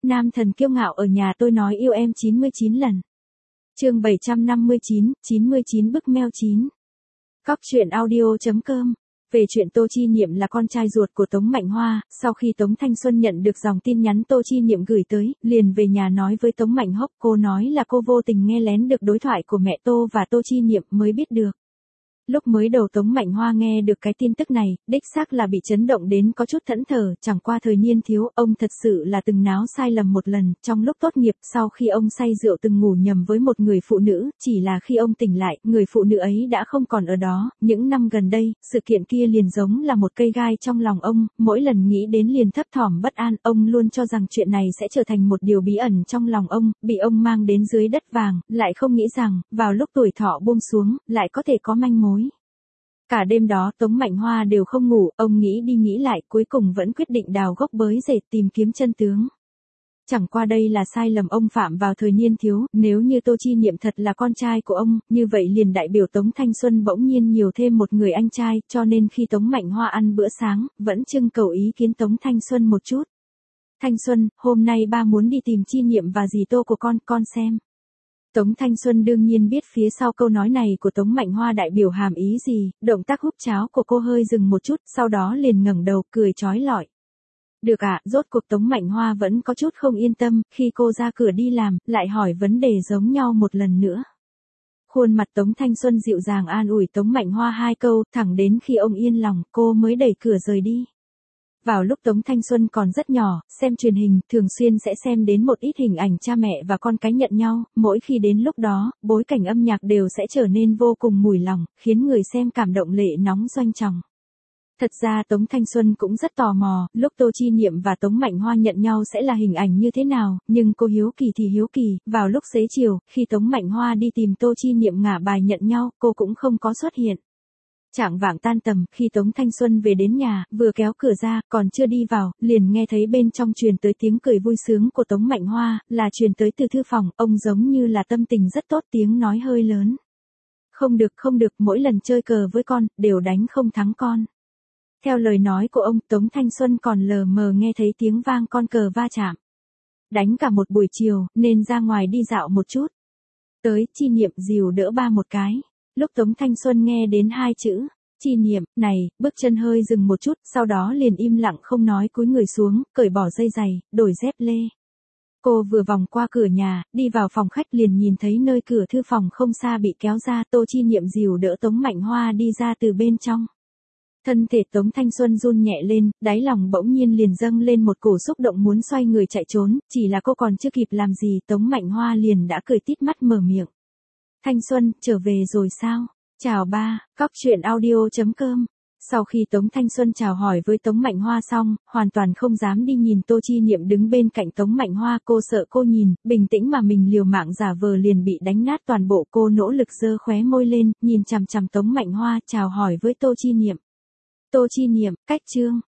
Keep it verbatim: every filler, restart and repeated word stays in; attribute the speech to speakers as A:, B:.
A: nam thần kiêu ngạo ở nhà tôi nói yêu em chín mươi chín lần. Chương bảy trăm năm mươi chín, chín mươi chín bức mail chín. Cóc truyện audio chấm com. Về chuyện Tô Chi Niệm là con trai ruột của Tống Mạnh Hoa, sau khi Tống Thanh Xuân nhận được dòng tin nhắn Tô Chi Niệm gửi tới, liền về nhà nói với Tống Mạnh Hốc, cô nói là cô vô tình nghe lén được đối thoại của mẹ Tô và Tô Chi Niệm mới biết được. Lúc mới đầu Tống Mạnh Hoa nghe được cái tin tức này, đích xác là bị chấn động đến có chút thẫn thờ, chẳng qua thời niên thiếu, ông thật sự là từng náo sai lầm một lần, trong lúc tốt nghiệp, sau khi ông say rượu từng ngủ nhầm với một người phụ nữ, chỉ là khi ông tỉnh lại, người phụ nữ ấy đã không còn ở đó, những năm gần đây, sự kiện kia liền giống là một cây gai trong lòng ông, mỗi lần nghĩ đến liền thấp thỏm bất an, ông luôn cho rằng chuyện này sẽ trở thành một điều bí ẩn trong lòng ông, bị ông mang đến dưới đất vàng, lại không nghĩ rằng, vào lúc tuổi thọ buông xuống, lại có thể có manh mối. Cả đêm đó Tống Mạnh Hoa đều không ngủ, ông nghĩ đi nghĩ lại, cuối cùng vẫn quyết định đào gốc bới rễ tìm kiếm chân tướng. Chẳng qua đây là sai lầm ông phạm vào thời niên thiếu, nếu như Tô Chi Niệm thật là con trai của ông, như vậy liền đại biểu Tống Thanh Xuân bỗng nhiên nhiều thêm một người anh trai, cho nên khi Tống Mạnh Hoa ăn bữa sáng, vẫn trưng cầu ý kiến Tống Thanh Xuân một chút. Thanh Xuân, hôm nay ba muốn đi tìm Chi Niệm và dì Tô của con, con xem. Tống Thanh Xuân đương nhiên biết phía sau câu nói này của Tống Mạnh Hoa đại biểu hàm ý gì, động tác húp cháo của cô hơi dừng một chút, sau đó liền ngẩng đầu, cười trói lọi. Được ạ, à, rốt cuộc Tống Mạnh Hoa vẫn có chút không yên tâm, khi cô ra cửa đi làm, lại hỏi vấn đề giống nhau một lần nữa. Khuôn mặt Tống Thanh Xuân dịu dàng an ủi Tống Mạnh Hoa hai câu, thẳng đến khi ông yên lòng, cô mới đẩy cửa rời đi. Vào lúc Tống Thanh Xuân còn rất nhỏ, xem truyền hình, thường xuyên sẽ xem đến một ít hình ảnh cha mẹ và con cái nhận nhau, mỗi khi đến lúc đó, bối cảnh âm nhạc đều sẽ trở nên vô cùng mùi lòng, khiến người xem cảm động lệ nóng doanh tròng. Thật ra Tống Thanh Xuân cũng rất tò mò, lúc Tô Chi Niệm và Tống Mạnh Hoa nhận nhau sẽ là hình ảnh như thế nào, nhưng cô hiếu kỳ thì hiếu kỳ, vào lúc xế chiều, khi Tống Mạnh Hoa đi tìm Tô Chi Niệm ngả bài nhận nhau, cô cũng không có xuất hiện. Chạng vạng tan tầm, khi Tống Thanh Xuân về đến nhà, vừa kéo cửa ra, còn chưa đi vào, liền nghe thấy bên trong truyền tới tiếng cười vui sướng của Tống Mạnh Hoa, là truyền tới từ thư phòng, ông giống như là tâm tình rất tốt, tiếng nói hơi lớn. Không được không được, mỗi lần chơi cờ với con, đều đánh không thắng con. Theo lời nói của ông, Tống Thanh Xuân còn lờ mờ nghe thấy tiếng vang con cờ va chạm. Đánh cả một buổi chiều, nên ra ngoài đi dạo một chút. Tới, Chi Niệm dìu đỡ ba một cái. Lúc Tống Thanh Xuân nghe đến hai chữ, Chi Niệm, này, bước chân hơi dừng một chút, sau đó liền im lặng không nói, cúi người xuống, cởi bỏ dây giày, đổi dép lê. Cô vừa vòng qua cửa nhà, đi vào phòng khách liền nhìn thấy nơi cửa thư phòng không xa bị kéo ra, Tô Chi Niệm dìu đỡ Tống Mạnh Hoa đi ra từ bên trong. Thân thể Tống Thanh Xuân run nhẹ lên, đáy lòng bỗng nhiên liền dâng lên một cổ xúc động muốn xoay người chạy trốn, chỉ là cô còn chưa kịp làm gì, Tống Mạnh Hoa liền đã cười tít mắt mở miệng. Thanh Xuân, trở về rồi sao? Chào ba, cóc truyện audio chấm com. Sau khi Tống Thanh Xuân chào hỏi với Tống Mạnh Hoa xong, hoàn toàn không dám đi nhìn Tô Chi Niệm đứng bên cạnh Tống Mạnh Hoa, cô sợ cô nhìn, bình tĩnh mà mình liều mạng giả vờ liền bị đánh nát toàn bộ, cô nỗ lực giơ khóe môi lên, nhìn chằm chằm Tống Mạnh Hoa, chào hỏi với Tô Chi Niệm. Tô Chi Niệm, cách chương,